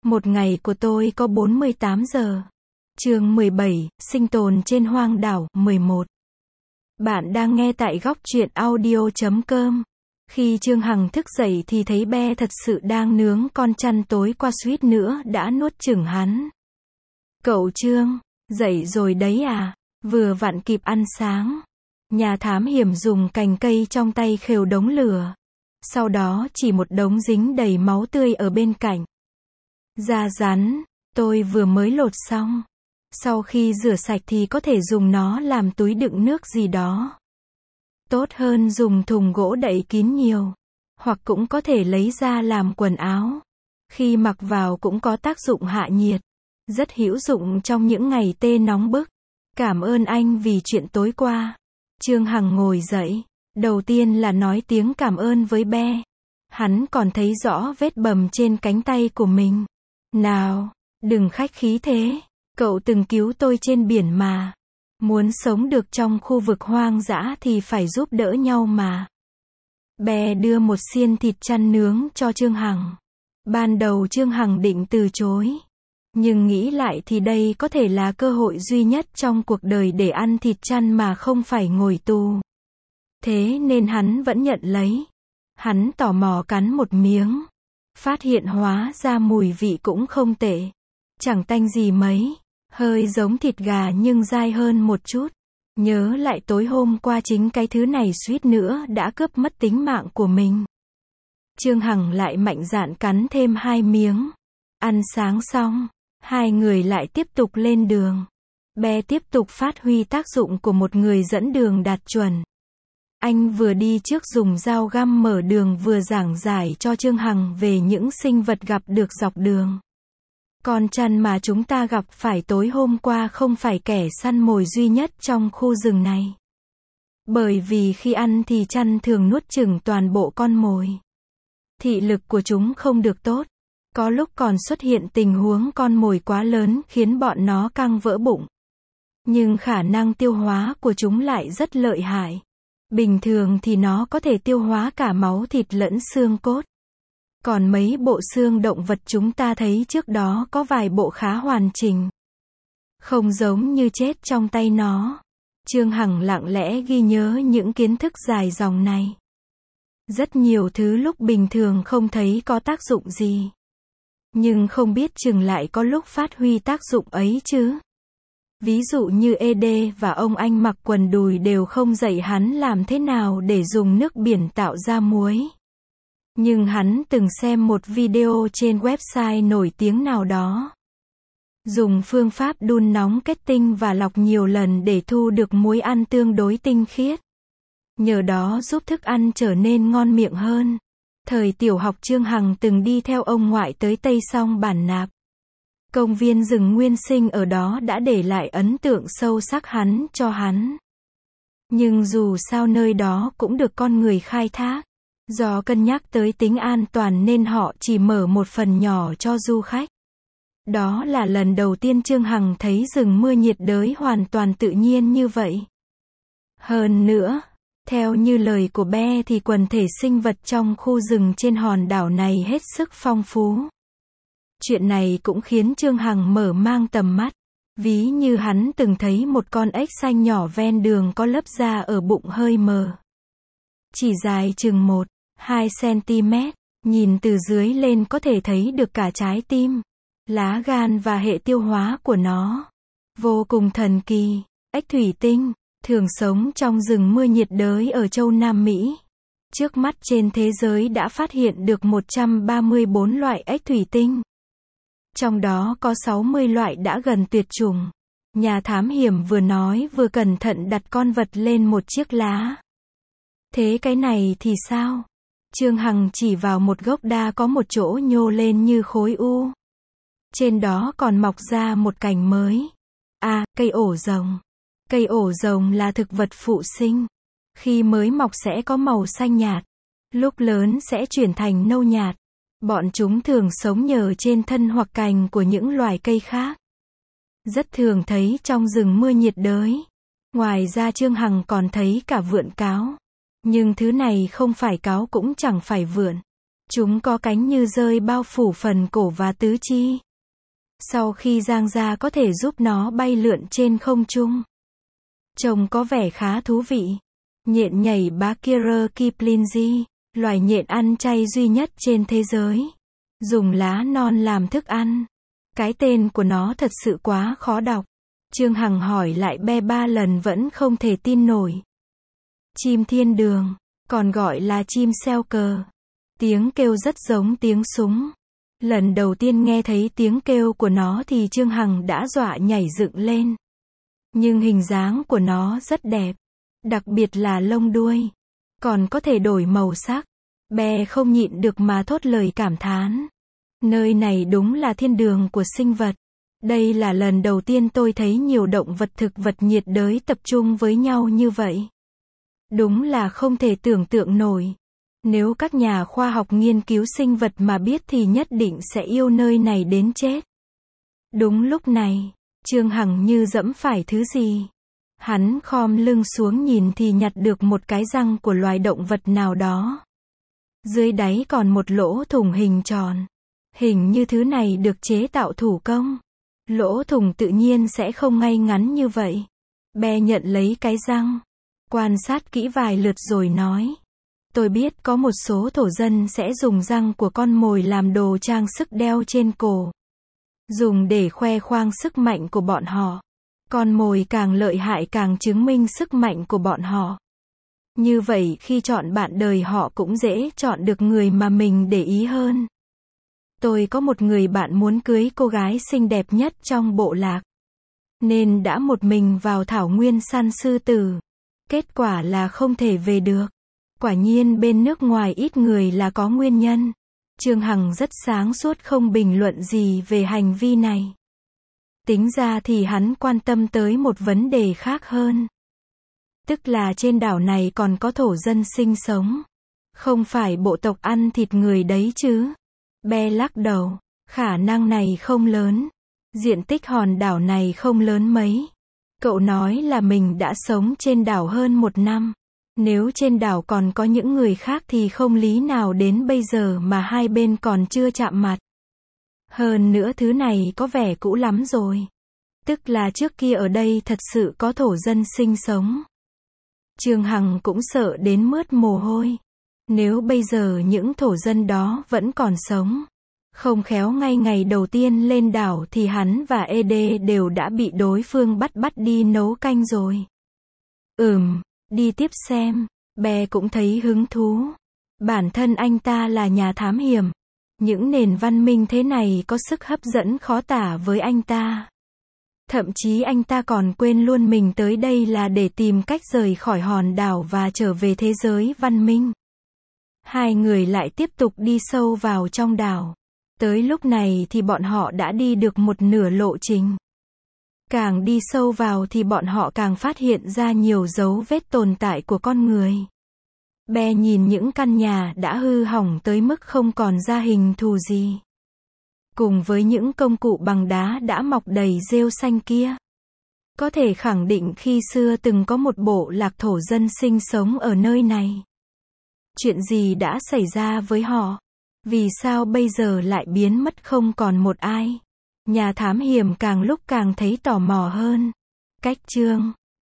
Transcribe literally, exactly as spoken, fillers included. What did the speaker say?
Một ngày của tôi có bốn mươi tám giờ. Chương mười bảy, sinh tồn trên hoang đảo, mười một. Bạn đang nghe tại góc truyện audio chấm com. Khi Trương Hằng thức dậy thì thấy Be thật sự đang nướng con chăn tối qua suýt nữa đã nuốt chửng hắn. Cậu Trương, dậy rồi đấy à? Vừa vặn kịp ăn sáng. Nhà thám hiểm dùng cành cây trong tay khều đống lửa. Sau đó chỉ một đống dính đầy máu tươi ở bên cạnh. Da rắn, tôi vừa mới lột xong. Sau khi rửa sạch thì có thể dùng nó làm túi đựng nước gì đó. Tốt hơn dùng thùng gỗ đậy kín nhiều. Hoặc cũng có thể lấy ra làm quần áo. Khi mặc vào cũng có tác dụng hạ nhiệt. Rất hữu dụng trong những ngày tê nóng bức. Cảm ơn anh vì chuyện tối qua. Trương Hằng ngồi dậy. Đầu tiên là nói tiếng cảm ơn với Be. Hắn còn thấy rõ vết bầm trên cánh tay của mình. Nào, đừng khách khí thế. Cậu từng cứu tôi trên biển mà. Muốn sống được trong khu vực hoang dã thì phải giúp đỡ nhau mà. Be đưa một xiên thịt chăn nướng cho Trương Hằng. Ban đầu Trương Hằng định từ chối. Nhưng nghĩ lại thì đây có thể là cơ hội duy nhất trong cuộc đời để ăn thịt chăn mà không phải ngồi tù. Thế nên hắn vẫn nhận lấy. Hắn tò mò cắn một miếng. Phát hiện hóa ra mùi vị cũng không tệ. Chẳng tanh gì mấy. Hơi giống thịt gà nhưng dai hơn một chút. Nhớ lại tối hôm qua chính cái thứ này suýt nữa đã cướp mất tính mạng của mình. Trương Hằng lại mạnh dạn cắn thêm hai miếng. Ăn sáng xong, hai người lại tiếp tục lên đường. Be tiếp tục phát huy tác dụng của một người dẫn đường đạt chuẩn. Anh vừa đi trước dùng dao găm mở đường vừa giảng giải cho Trương Hằng về những sinh vật gặp được dọc đường. Con chăn mà chúng ta gặp phải tối hôm qua không phải kẻ săn mồi duy nhất trong khu rừng này. Bởi vì khi ăn thì chăn thường nuốt chửng toàn bộ con mồi. Thị lực của chúng không được tốt. Có lúc còn xuất hiện tình huống con mồi quá lớn khiến bọn nó căng vỡ bụng. Nhưng khả năng tiêu hóa của chúng lại rất lợi hại. Bình thường thì nó có thể tiêu hóa cả máu thịt lẫn xương cốt. Còn mấy bộ xương động vật chúng ta thấy trước đó có vài bộ khá hoàn chỉnh. Không giống như chết trong tay nó. Trương Hằng lặng lẽ ghi nhớ những kiến thức dài dòng này. Rất nhiều thứ lúc bình thường không thấy có tác dụng gì. Nhưng không biết chừng lại có lúc phát huy tác dụng ấy chứ. Ví dụ như ê đê và ông anh mặc quần đùi đều không dạy hắn làm thế nào để dùng nước biển tạo ra muối. Nhưng hắn từng xem một video trên website nổi tiếng nào đó. Dùng phương pháp đun nóng kết tinh và lọc nhiều lần để thu được muối ăn tương đối tinh khiết. Nhờ đó giúp thức ăn trở nên ngon miệng hơn. Thời tiểu học Trương Hằng từng đi theo ông ngoại tới Tây Song Bản Nạp. Công viên rừng nguyên sinh ở đó đã để lại ấn tượng sâu sắc hắn cho hắn. Nhưng dù sao nơi đó cũng được con người khai thác. Do cân nhắc tới tính an toàn nên họ chỉ mở một phần nhỏ cho du khách. Đó là lần đầu tiên Trương Hằng thấy rừng mưa nhiệt đới hoàn toàn tự nhiên như vậy. Hơn nữa, theo như lời của Be thì quần thể sinh vật trong khu rừng trên hòn đảo này hết sức phong phú. Chuyện này cũng khiến Trương Hằng mở mang tầm mắt. Ví như hắn từng thấy một con ếch xanh nhỏ ven đường có lớp da ở bụng hơi mờ. Chỉ dài chừng một, hai xăng-ti-mét, nhìn từ dưới lên có thể thấy được cả trái tim, lá gan và hệ tiêu hóa của nó. Vô cùng thần kỳ. Ếch thủy tinh, thường sống trong rừng mưa nhiệt đới ở châu Nam Mỹ. Trước mắt trên thế giới đã phát hiện được một trăm ba mươi bốn loại ếch thủy tinh. Trong đó có sáu mươi loại đã gần tuyệt chủng. Nhà thám hiểm vừa nói vừa cẩn thận đặt con vật lên một chiếc lá. Thế cái này thì sao? Trương Hằng chỉ vào một gốc đa có một chỗ nhô lên như khối u. Trên đó còn mọc ra một cành mới. À, cây ổ rồng. Cây ổ rồng là thực vật phụ sinh. Khi mới mọc sẽ có màu xanh nhạt. Lúc lớn sẽ chuyển thành nâu nhạt. Bọn chúng thường sống nhờ trên thân hoặc cành của những loài cây khác. Rất thường thấy trong rừng mưa nhiệt đới. Ngoài ra Trương Hằng còn thấy cả vượn cáo. Nhưng thứ này không phải cáo cũng chẳng phải vượn. Chúng có cánh như rơi bao phủ phần cổ và tứ chi. Sau khi giang ra có thể giúp nó bay lượn trên không trung. Trông có vẻ khá thú vị. Nhện nhảy Bakira kiplingi, loài nhện ăn chay duy nhất trên thế giới. Dùng lá non làm thức ăn. Cái tên của nó thật sự quá khó đọc. Trương Hằng hỏi lại be ba lần vẫn không thể tin nổi. Chim thiên đường, còn gọi là chim xeo cờ. Tiếng kêu rất giống tiếng súng. Lần đầu tiên nghe thấy tiếng kêu của nó thì Trương Hằng đã dọa nhảy dựng lên. Nhưng hình dáng của nó rất đẹp. Đặc biệt là lông đuôi. Còn có thể đổi màu sắc. Be không nhịn được mà thốt lời cảm thán. Nơi này đúng là thiên đường của sinh vật. Đây là lần đầu tiên tôi thấy nhiều động vật thực vật nhiệt đới tập trung với nhau như vậy. Đúng là không thể tưởng tượng nổi. Nếu các nhà khoa học nghiên cứu sinh vật mà biết thì nhất định sẽ yêu nơi này đến chết. Đúng lúc này, Trương Hằng như dẫm phải thứ gì. Hắn khom lưng xuống nhìn thì nhặt được một cái răng của loài động vật nào đó. Dưới đáy còn một lỗ thủng hình tròn. Hình như thứ này được chế tạo thủ công. Lỗ thủng tự nhiên sẽ không ngay ngắn như vậy. Be nhận lấy cái răng. Quan sát kỹ vài lượt rồi nói. Tôi biết có một số thổ dân sẽ dùng răng của con mồi làm đồ trang sức đeo trên cổ. Dùng để khoe khoang sức mạnh của bọn họ. Con mồi càng lợi hại càng chứng minh sức mạnh của bọn họ. Như vậy khi chọn bạn đời họ cũng dễ chọn được người mà mình để ý hơn. Tôi có một người bạn muốn cưới cô gái xinh đẹp nhất trong bộ lạc. Nên đã một mình vào thảo nguyên săn sư tử. Kết quả là không thể về được. Quả nhiên bên nước ngoài ít người là có nguyên nhân. Trương Hằng rất sáng suốt không bình luận gì về hành vi này. Tính ra thì hắn quan tâm tới một vấn đề khác hơn. Tức là trên đảo này còn có thổ dân sinh sống. Không phải bộ tộc ăn thịt người đấy chứ. Be lắc đầu. Khả năng này không lớn. Diện tích hòn đảo này không lớn mấy. Cậu nói là mình đã sống trên đảo hơn một năm. Nếu trên đảo còn có những người khác thì không lý nào đến bây giờ mà hai bên còn chưa chạm mặt. Hơn nữa thứ này có vẻ cũ lắm rồi. Tức là trước kia ở đây thật sự có thổ dân sinh sống. Trương Hằng cũng sợ đến mướt mồ hôi. Nếu bây giờ những thổ dân đó vẫn còn sống, không khéo ngay ngày đầu tiên lên đảo thì hắn và ê đê đều đã bị đối phương bắt bắt đi nấu canh rồi. Ừm, đi tiếp xem. Be cũng thấy hứng thú. Bản thân anh ta là nhà thám hiểm. Những nền văn minh thế này có sức hấp dẫn khó tả với anh ta. Thậm chí anh ta còn quên luôn mình tới đây là để tìm cách rời khỏi hòn đảo và trở về thế giới văn minh. Hai người lại tiếp tục đi sâu vào trong đảo. Tới lúc này thì bọn họ đã đi được một nửa lộ trình. Càng đi sâu vào thì bọn họ càng phát hiện ra nhiều dấu vết tồn tại của con người. Be nhìn những căn nhà đã hư hỏng tới mức không còn ra hình thù gì. Cùng với những công cụ bằng đá đã mọc đầy rêu xanh kia. Có thể khẳng định khi xưa từng có một bộ lạc thổ dân sinh sống ở nơi này. Chuyện gì đã xảy ra với họ? Vì sao bây giờ lại biến mất không còn một ai? Nhà thám hiểm càng lúc càng thấy tò mò hơn. Cách chương